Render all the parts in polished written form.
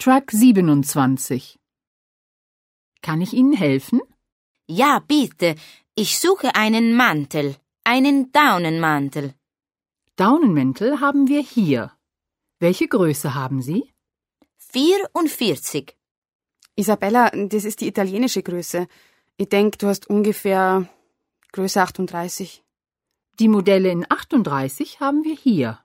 Truck 27. Kann ich Ihnen helfen? Ja, bitte. Ich suche einen Mantel. Einen Daunenmantel. Daunenmäntel haben wir hier. Welche Größe haben Sie? 44. Isabella, das ist die italienische Größe. Ich denke, du hast ungefähr Größe 38. Die Modelle in 38 haben wir hier.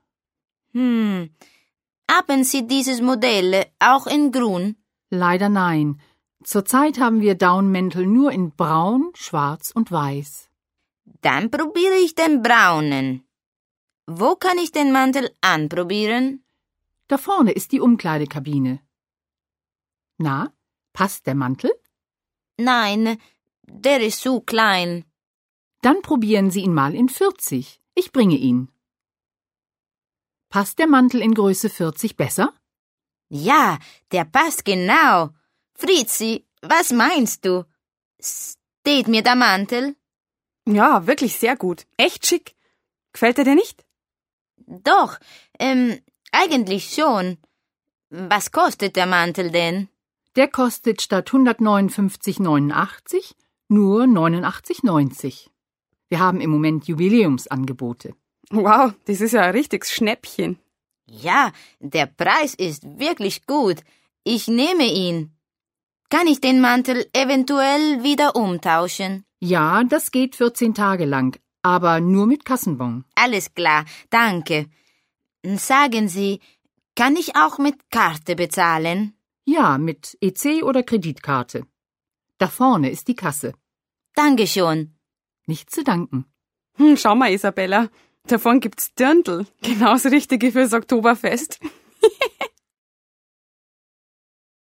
Haben Sie dieses Modell auch in Grün? Leider nein. Zurzeit haben wir Daunenmäntel nur in Braun, Schwarz und Weiß. Dann probiere ich den braunen. Wo kann ich den Mantel anprobieren? Da vorne ist die Umkleidekabine. Na, passt der Mantel? Nein, der ist zu klein. Dann probieren Sie ihn mal in 40. Ich bringe ihn. Passt der Mantel in Größe 40 besser? Ja, der passt genau. Fritzi, was meinst du? Steht mir der Mantel? Ja, wirklich sehr gut. Echt schick. Gefällt er dir nicht? Doch, eigentlich schon. Was kostet der Mantel denn? Der kostet statt 159,89 nur 89,90. Wir haben im Moment Jubiläumsangebote. Wow, das ist ja ein richtiges Schnäppchen. Ja, der Preis ist wirklich gut. Ich nehme ihn. Kann ich den Mantel eventuell wieder umtauschen? Ja, das geht 14 Tage lang, aber nur mit Kassenbon. Alles klar, danke. Sagen Sie, kann ich auch mit Karte bezahlen? Ja, mit EC oder Kreditkarte. Da vorne ist die Kasse. Danke schon. Nicht zu danken. Schau mal, Isabella, davon gibt's Dirndl. Genau das Richtige fürs Oktoberfest.